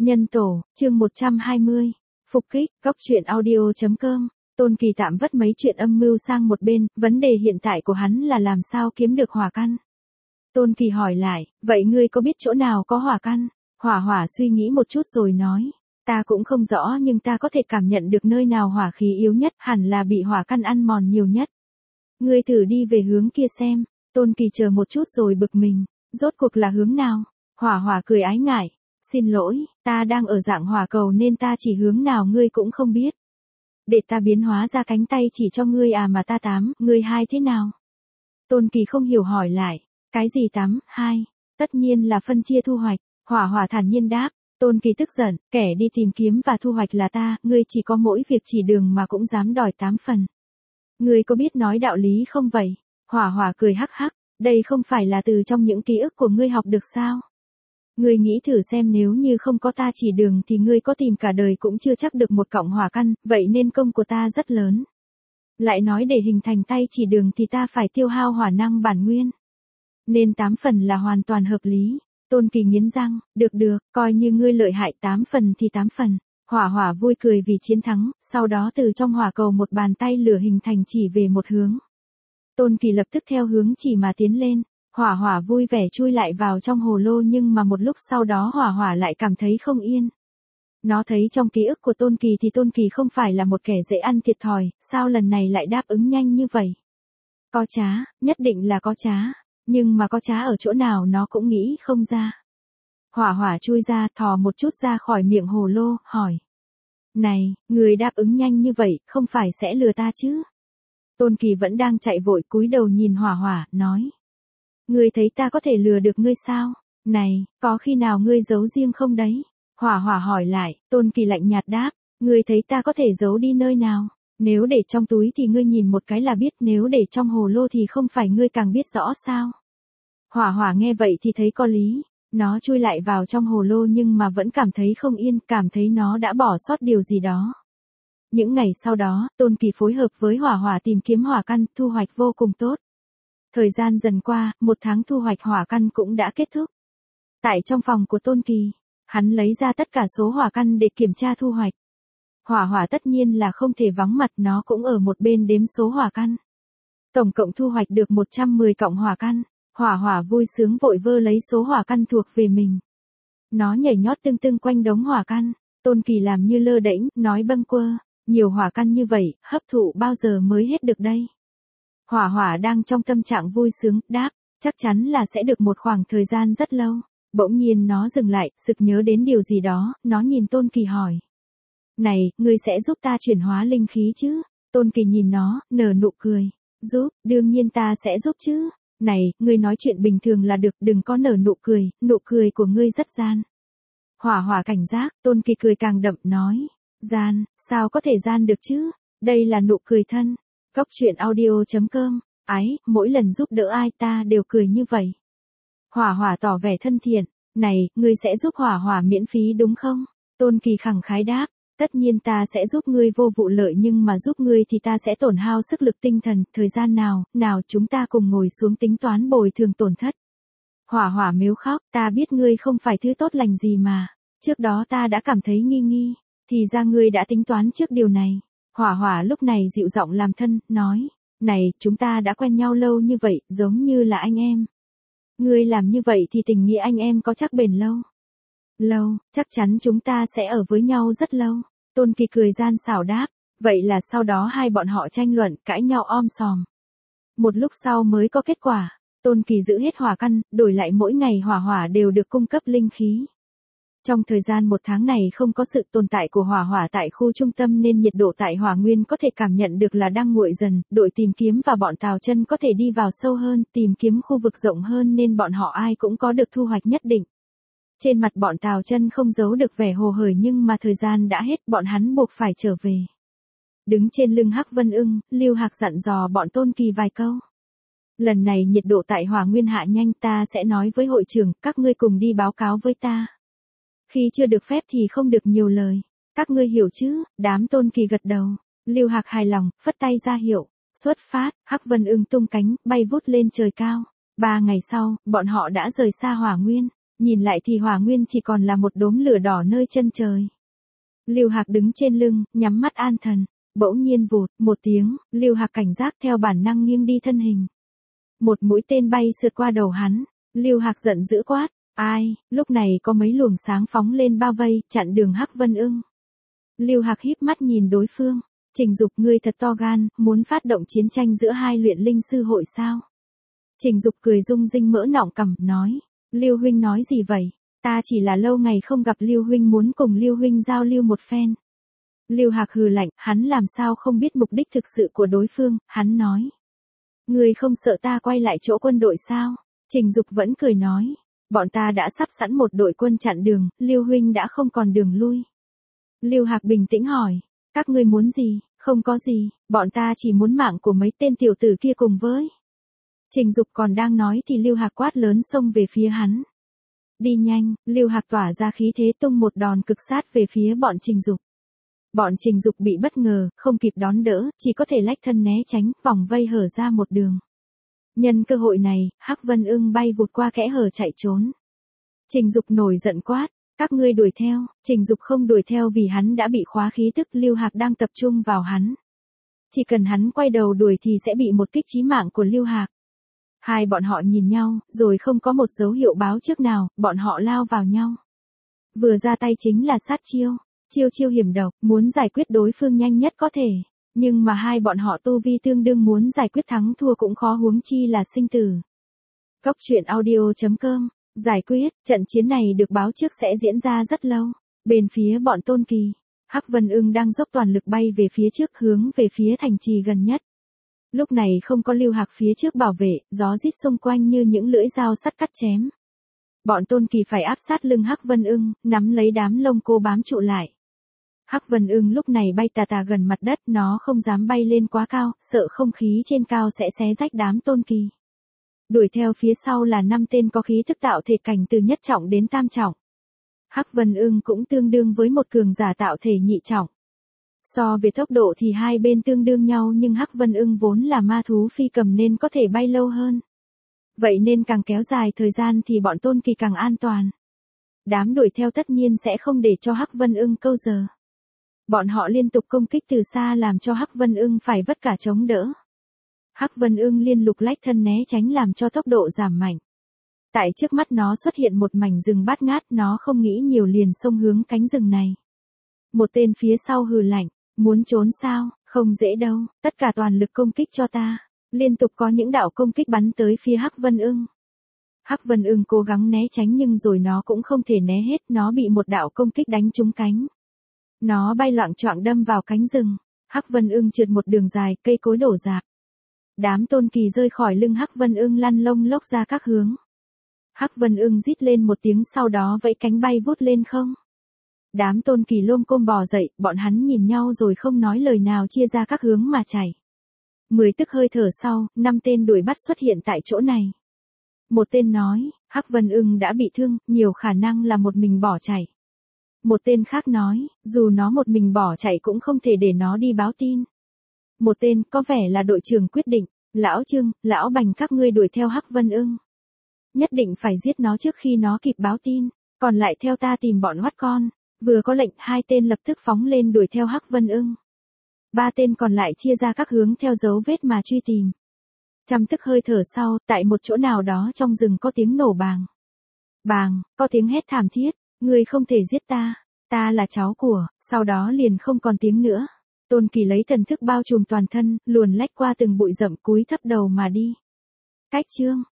Nhân tổ, chương 120. Phục kích, cóc truyện audio.com. Tôn Kỳ tạm vất mấy chuyện âm mưu sang một bên, vấn đề hiện tại của hắn là làm sao kiếm được hỏa căn. Tôn Kỳ hỏi lại, vậy ngươi có biết chỗ nào có hỏa căn? Hỏa Hỏa suy nghĩ một chút rồi nói, ta cũng không rõ nhưng ta có thể cảm nhận được nơi nào hỏa khí yếu nhất, hẳn là bị hỏa căn ăn mòn nhiều nhất. Ngươi thử đi về hướng kia xem. Tôn Kỳ chờ một chút rồi bực mình, rốt cuộc là hướng nào? Hỏa Hỏa cười ái ngại, xin lỗi, ta đang ở dạng hỏa cầu nên ta chỉ hướng nào ngươi cũng không biết. Để ta biến hóa ra cánh tay chỉ cho ngươi à, mà ta 8, ngươi 2 thế nào? Tôn Kỳ không hiểu hỏi lại, cái gì 8, 2? Tất nhiên là phân chia thu hoạch. Hỏa Hỏa thản nhiên đáp. Tôn Kỳ tức giận, kẻ đi tìm kiếm và thu hoạch là ta, ngươi chỉ có mỗi việc chỉ đường mà cũng dám đòi 8 phần. Ngươi có biết nói đạo lý không vậy? Hỏa Hỏa cười hắc hắc, đây không phải là từ trong những ký ức của ngươi học được sao? Ngươi nghĩ thử xem, nếu như không có ta chỉ đường thì ngươi có tìm cả đời cũng chưa chắc được một cọng hỏa căn, vậy nên công của ta rất lớn. Lại nói để hình thành tay chỉ đường thì ta phải tiêu hao hỏa năng bản nguyên. Nên 8 phần là hoàn toàn hợp lý. Tôn Kỳ nghiến răng, được, coi như ngươi lợi hại, 8 phần thì 8 phần. Hỏa Hỏa vui cười vì chiến thắng, sau đó từ trong hỏa cầu một bàn tay lửa hình thành chỉ về một hướng. Tôn Kỳ lập tức theo hướng chỉ mà tiến lên. Hỏa Hỏa vui vẻ chui lại vào trong hồ lô, nhưng mà một lúc sau đó Hỏa Hỏa lại cảm thấy không yên. Nó thấy trong ký ức của Tôn Kỳ thì Tôn Kỳ không phải là một kẻ dễ ăn thiệt thòi, sao lần này lại đáp ứng nhanh như vậy? Có trá, nhất định là có trá, nhưng mà có trá ở chỗ nào nó cũng nghĩ không ra. Hỏa Hỏa chui ra, thò một chút ra khỏi miệng hồ lô, hỏi. Này, người đáp ứng nhanh như vậy, không phải sẽ lừa ta chứ? Tôn Kỳ vẫn đang chạy vội, cúi đầu nhìn Hỏa Hỏa, nói. Ngươi thấy ta có thể lừa được ngươi sao? Này, có khi nào ngươi giấu riêng không đấy? Hỏa Hỏa hỏi lại. Tôn Kỳ lạnh nhạt đáp, ngươi thấy ta có thể giấu đi nơi nào? Nếu để trong túi thì ngươi nhìn một cái là biết, nếu để trong hồ lô thì không phải ngươi càng biết rõ sao? Hỏa Hỏa nghe vậy thì thấy có lý, nó chui lại vào trong hồ lô nhưng mà vẫn cảm thấy không yên, cảm thấy nó đã bỏ sót điều gì đó. Những ngày sau đó, Tôn Kỳ phối hợp với Hỏa Hỏa tìm kiếm hỏa căn, thu hoạch vô cùng tốt. Thời gian dần qua, 1 tháng thu hoạch hỏa căn cũng đã kết thúc. Tại trong phòng của Tôn Kỳ, hắn lấy ra tất cả số hỏa căn để kiểm tra thu hoạch. Hỏa Hỏa tất nhiên là không thể vắng mặt, nó cũng ở một bên đếm số hỏa căn. Tổng cộng thu hoạch được 110 cọng hỏa căn. Hỏa Hỏa vui sướng vội vơ lấy số hỏa căn thuộc về mình. Nó nhảy nhót tưng tưng quanh đống hỏa căn. Tôn Kỳ làm như lơ đễnh, nói bâng quơ, nhiều hỏa căn như vậy, hấp thụ bao giờ mới hết được đây? Hỏa Hỏa đang trong tâm trạng vui sướng, đáp, chắc chắn là sẽ được một khoảng thời gian rất lâu. Bỗng nhiên nó dừng lại, sực nhớ đến điều gì đó, nó nhìn Tôn Kỳ hỏi. Này, ngươi sẽ giúp ta chuyển hóa linh khí chứ? Tôn Kỳ nhìn nó, nở nụ cười. Giúp, đương nhiên ta sẽ giúp chứ. Này, ngươi nói chuyện bình thường là được, đừng có nở nụ cười của ngươi rất gian. Hỏa Hỏa cảnh giác. Tôn Kỳ cười càng đậm, nói. Gian, sao có thể gian được chứ? Đây là nụ cười thân. Cóc truyện audio.com. Ái, mỗi lần giúp đỡ ai ta đều cười như vậy. Hỏa Hỏa tỏ vẻ thân thiện. Này, ngươi sẽ giúp Hỏa Hỏa miễn phí đúng không? Tôn Kỳ khẳng khái đáp. Tất nhiên ta sẽ giúp ngươi vô vụ lợi, nhưng mà giúp ngươi thì ta sẽ tổn hao sức lực tinh thần, thời gian nào chúng ta cùng ngồi xuống tính toán bồi thường tổn thất. Hỏa Hỏa mếu khóc, ta biết ngươi không phải thứ tốt lành gì mà, trước đó ta đã cảm thấy nghi, thì ra ngươi đã tính toán trước điều này. Hỏa Hỏa lúc này dịu giọng làm thân, nói, này, chúng ta đã quen nhau lâu như vậy, giống như là anh em. Ngươi làm như vậy thì tình nghĩa anh em có chắc bền lâu? Lâu, chắc chắn chúng ta sẽ ở với nhau rất lâu. Tôn Kỳ cười gian xảo đáp, vậy là sau đó hai bọn họ tranh luận, cãi nhau om sòm. Một lúc sau mới có kết quả. Tôn Kỳ giữ hết hỏa căn, đổi lại mỗi ngày Hỏa Hỏa đều được cung cấp linh khí. Trong thời gian 1 tháng này không có sự tồn tại của Hỏa Hỏa tại khu trung tâm nên nhiệt độ tại Hỏa Nguyên có thể cảm nhận được là đang nguội dần, đội tìm kiếm và bọn Tào Chân có thể đi vào sâu hơn, tìm kiếm khu vực rộng hơn nên bọn họ ai cũng có được thu hoạch nhất định. Trên mặt bọn Tào Chân không giấu được vẻ hồ hởi, nhưng mà thời gian đã hết, bọn hắn buộc phải trở về. Đứng trên lưng Hắc Vân Ưng, Lưu Hạc dặn dò bọn Tôn Kỳ vài câu. Lần này nhiệt độ tại Hỏa Nguyên hạ nhanh, ta sẽ nói với hội trưởng, các ngươi cùng đi báo cáo với ta. Khi chưa được phép thì không được nhiều lời. Các ngươi hiểu chứ? Đám Tôn Kỳ gật đầu. Lưu Hạc hài lòng, phất tay ra hiệu. Xuất phát, Hắc Vân Ưng tung cánh, bay vút lên trời cao. 3 ngày sau, bọn họ đã rời xa Hỏa Nguyên. Nhìn lại thì hỏa nguyên chỉ còn là một đốm lửa đỏ nơi chân trời. Lưu Hạc đứng trên lưng, nhắm mắt an thần. Bỗng nhiên vụt, một tiếng, Lưu Hạc cảnh giác theo bản năng nghiêng đi thân hình. Một mũi tên bay sượt qua đầu hắn. Lưu Hạc giận dữ quát. Ai, lúc này có mấy luồng sáng phóng lên bao vây, chặn đường Hắc Vân Ưng. Lưu Hạc híp mắt nhìn đối phương. Trình Dục, ngươi thật to gan, muốn phát động chiến tranh giữa hai luyện linh sư hội sao? Trình Dục cười rung rinh mỡ nọng cằm, nói. Lưu huynh nói gì vậy? Ta chỉ là lâu ngày không gặp Lưu huynh, muốn cùng Lưu huynh giao lưu một phen. Lưu Hạc hừ lạnh, hắn làm sao không biết mục đích thực sự của đối phương, hắn nói. Ngươi không sợ ta quay lại chỗ quân đội sao? Trình Dục vẫn cười nói. Bọn ta đã sắp sẵn một đội quân chặn đường, Lưu huynh đã không còn đường lui. Lưu Hạc bình tĩnh hỏi. Các ngươi muốn gì? Không có gì, bọn ta chỉ muốn mạng của mấy tên tiểu tử kia cùng với. Trình Dục còn đang nói thì Lưu Hạc quát lớn xông về phía hắn. Đi nhanh, Lưu Hạc tỏa ra khí thế tung một đòn cực sát về phía bọn Trình Dục. Bọn Trình Dục bị bất ngờ, không kịp đón đỡ, chỉ có thể lách thân né tránh, vòng vây hở ra một đường. Nhân cơ hội này, Hắc Vân Ưng bay vụt qua kẽ hở chạy trốn. Trình Dục nổi giận quát. Các ngươi đuổi theo. Trình Dục không đuổi theo vì hắn đã bị khóa khí tức, Lưu Hạc đang tập trung vào hắn. Chỉ cần hắn quay đầu đuổi thì sẽ bị một kích chí mạng của Lưu Hạc. Hai bọn họ nhìn nhau, rồi không có một dấu hiệu báo trước nào, bọn họ lao vào nhau. Vừa ra tay chính là sát chiêu. Chiêu hiểm độc, muốn giải quyết đối phương nhanh nhất có thể. Nhưng mà hai bọn họ tu vi tương đương, muốn giải quyết thắng thua cũng khó, huống chi là sinh tử. Cốc truyện audio.com. Giải quyết, trận chiến này được báo trước sẽ diễn ra rất lâu. Bên phía bọn Tôn Kỳ, Hắc Vân Ưng đang dốc toàn lực bay về phía trước, hướng về phía thành trì gần nhất. Lúc này không có Lưu Hạc phía trước bảo vệ, gió rít xung quanh như những lưỡi dao sắt cắt chém. Bọn Tôn Kỳ phải áp sát lưng Hắc Vân Ưng, nắm lấy đám lông cô bám trụ lại. Hắc Vân Ưng lúc này bay tà tà gần mặt đất, nó không dám bay lên quá cao, sợ không khí trên cao sẽ xé rách đám Tôn Kỳ. Đuổi theo phía sau là 5 tên có khí thức tạo thể cảnh từ nhất trọng đến tam trọng. Hắc Vân Ưng cũng tương đương với một cường giả tạo thể nhị trọng. So về tốc độ thì hai bên tương đương nhau, nhưng Hắc Vân Ưng vốn là ma thú phi cầm nên có thể bay lâu hơn. Vậy nên càng kéo dài thời gian thì bọn Tôn Kỳ càng an toàn. Đám đuổi theo tất nhiên sẽ không để cho Hắc Vân Ưng câu giờ. Bọn họ liên tục công kích từ xa làm cho Hắc Vân Ưng phải vất cả chống đỡ. Hắc Vân Ưng liên lục lách thân né tránh làm cho tốc độ giảm mạnh. Tại trước mắt nó xuất hiện một mảnh rừng bát ngát, nó không nghĩ nhiều liền xông hướng cánh rừng này. Một tên phía sau hừ lạnh, muốn trốn sao, không dễ đâu, tất cả toàn lực công kích cho ta. Liên tục có những đạo công kích bắn tới phía Hắc Vân Ưng. Hắc Vân Ưng cố gắng né tránh nhưng rồi nó cũng không thể né hết, nó bị một đạo công kích đánh trúng cánh. Nó bay loạng choạng đâm vào cánh rừng. Hắc Vân Ưng trượt một đường dài, cây cối đổ rạp. Đám Tôn Kỳ rơi khỏi lưng Hắc Vân Ưng lăn lông lốc ra các hướng. Hắc Vân Ưng rít lên một tiếng, sau đó vẫy cánh bay vút lên không. Đám Tôn Kỳ lôm côm bò dậy, bọn hắn nhìn nhau rồi không nói lời nào, chia ra các hướng mà chạy. 10 tức hơi thở sau, 5 tên đuổi bắt xuất hiện tại chỗ này. Một tên nói, Hắc Vân Ưng đã bị thương, nhiều khả năng là một mình bỏ chạy. Một tên khác nói, dù nó một mình bỏ chạy cũng không thể để nó đi báo tin. Một tên có vẻ là đội trưởng quyết định, Lão Trương, Lão Bành, các ngươi đuổi theo Hắc Vân Ưng. Nhất định phải giết nó trước khi nó kịp báo tin, còn lại theo ta tìm bọn hoắt con. Vừa có lệnh, 2 tên lập tức phóng lên đuổi theo Hắc Vân Ưng. 3 tên còn lại chia ra các hướng theo dấu vết mà truy tìm. Trăm tức hơi thở sau, tại một chỗ nào đó trong rừng có tiếng nổ bàng. Bàng, có tiếng hét thảm thiết, ngươi không thể giết ta, ta là cháu của, sau đó liền không còn tiếng nữa. Tôn Kỳ lấy thần thức bao trùm toàn thân, luồn lách qua từng bụi rậm, cúi thấp đầu mà đi. Cách chương